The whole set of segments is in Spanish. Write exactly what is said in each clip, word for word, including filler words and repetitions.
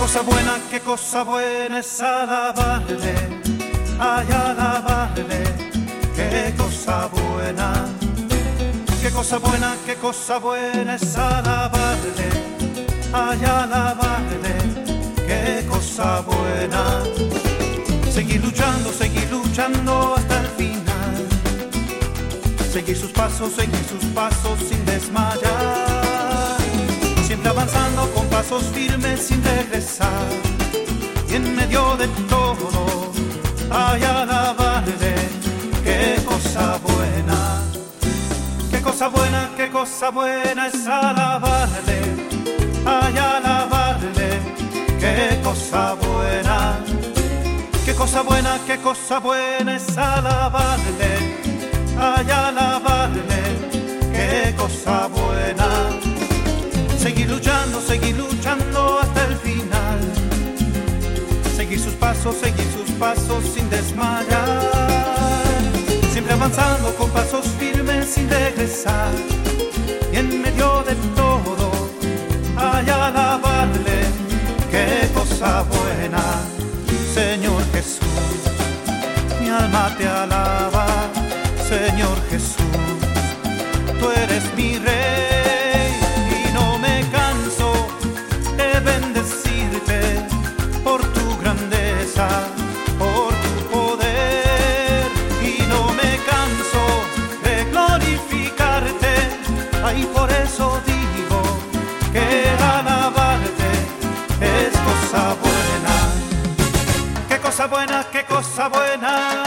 cosa buena, qué cosa buena es alabarle, ay, alabarle, qué cosa buena. Qué cosa buena, qué cosa buena es alabarle, ay, alabarle, qué cosa buena. Seguir luchando, seguir luchando hasta el final. Seguir sus pasos, seguir sus pasos sin desmayar. Siempre avanzando con pasos firmes sin regresar. Y en medio de todo, ay, alabarle, qué cosa buena. Qué cosa buena, qué cosa buena es alabarle, ay, alabarle, qué cosa buena. Qué cosa buena, qué cosa buena es alabarle, ay, alabarle, qué cosa buena. Seguir luchando, seguir luchando hasta el final. Seguir sus pasos, seguir sus pasos sin desmayar. Siempre avanzando con pasos firmes sin regresar. Y en medio de todo, ay, alabarle, qué cosa buena. Señor Jesús, mi alma te alaba. Señor Jesús, tú eres mi Rey. Y no me canso de bendecirte por tu grandeza, por tu poder. Y no me canso de glorificarte. Ay, por eso digo que alabarte es cosa buena. Qué cosa buena, qué cosa buena.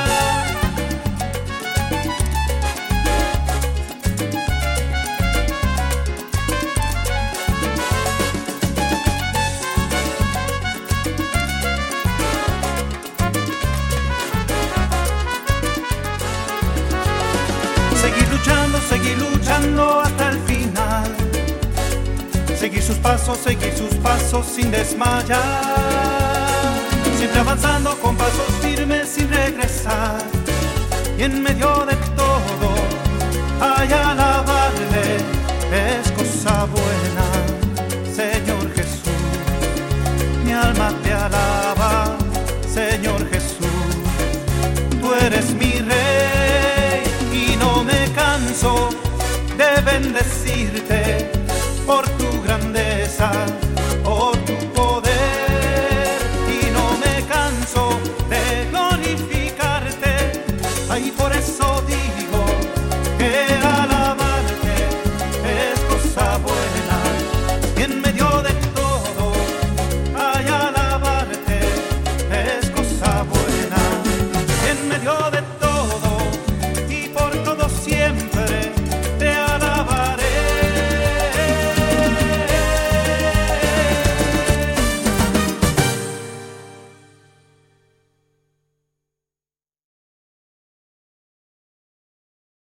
Seguir luchando, seguir luchando hasta el final. Seguir sus pasos, seguir sus pasos sin desmayar. Siempre avanzando con pasos firmes sin regresar. Y en medio de todo, ay, alabarle es cosa buena. Señor Jesús, mi alma te alaba. Señor Jesús, tú eres mi Rey. Y no me canso de bendecirte por tu grandeza, por tu poder. Y no me canso de glorificarte. Ay, por eso